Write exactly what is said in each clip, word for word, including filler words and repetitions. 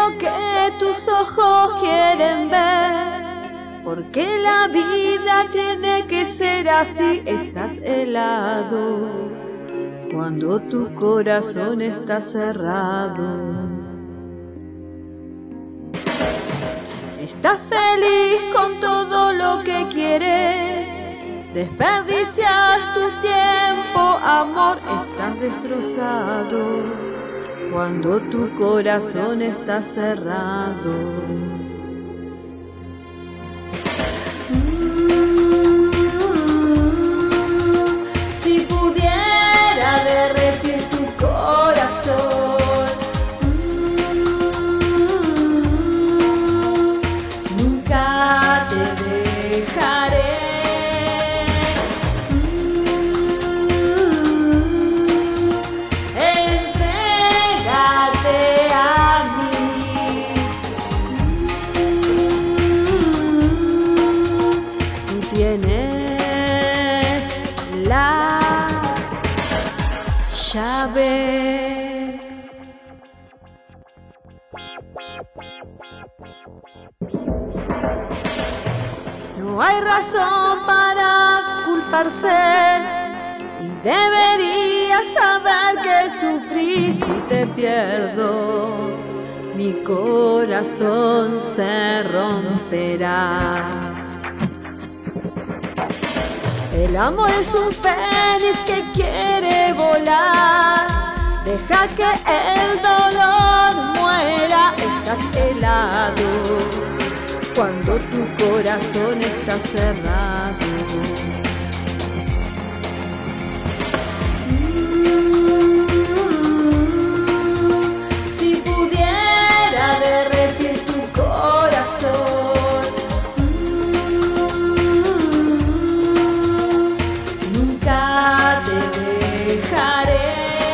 lo que tus ojos quieren ver, porque la vida tiene que ser así. Estás helado cuando tu corazón está cerrado. Estás feliz con todo lo que quieres, desperdicias tu tiempo, amor, estás destrozado cuando tu corazón está cerrado. Si pudiera derretir tu corazón, nunca te dejaré. Entrégate a mí. Tú tienes la llave. No hay razón para culparse y deberías saber que sufrí si te pierdo. Mi corazón se romperá. El amor es un fénix que quiere volar. Deja que el dolor muera. Estás helado cuando tu corazón está cerrado. Si pudiera derretir tu corazón, nunca te dejaré.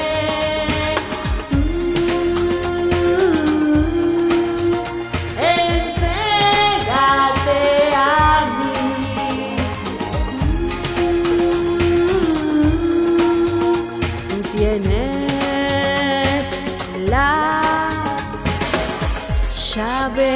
Tienes la llave.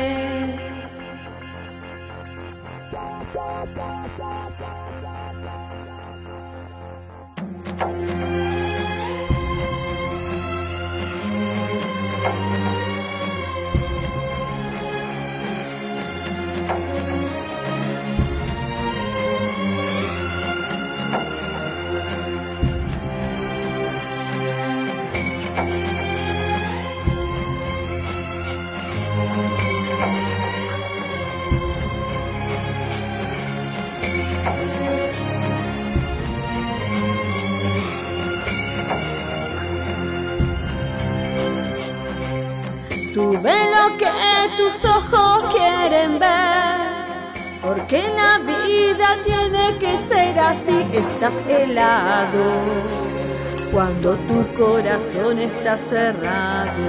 Tú ves lo que tus ojos quieren ver, porque la vida tiene que ser así. Estás helado cuando tu corazón está cerrado.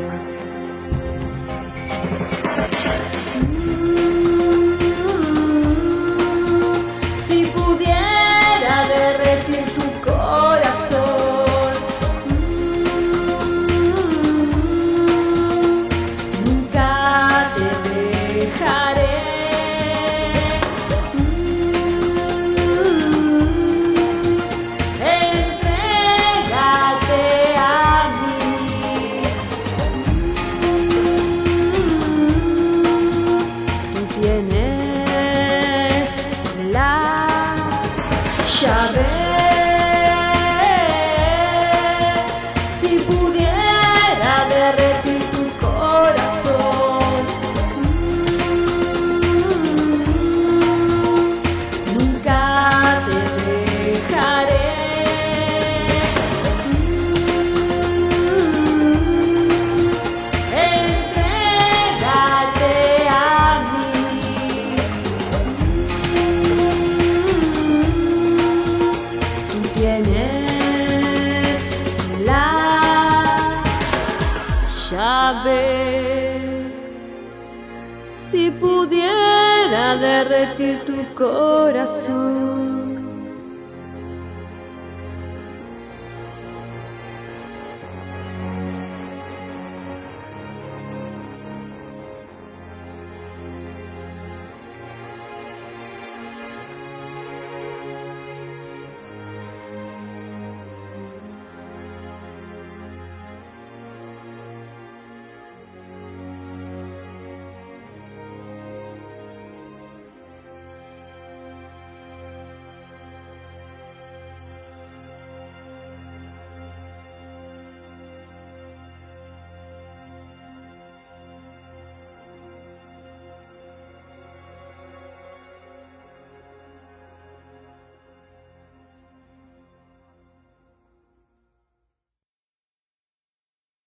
Si pudiera derretir tu corazón, nunca te dejaré. Entrégate a mí. Tú tienes la llave. Si pudiera derretir tu corazón, nunca te dejaré. Entrégate a mí. Tú tienes la llave. Si pudiera derretir tu corazón,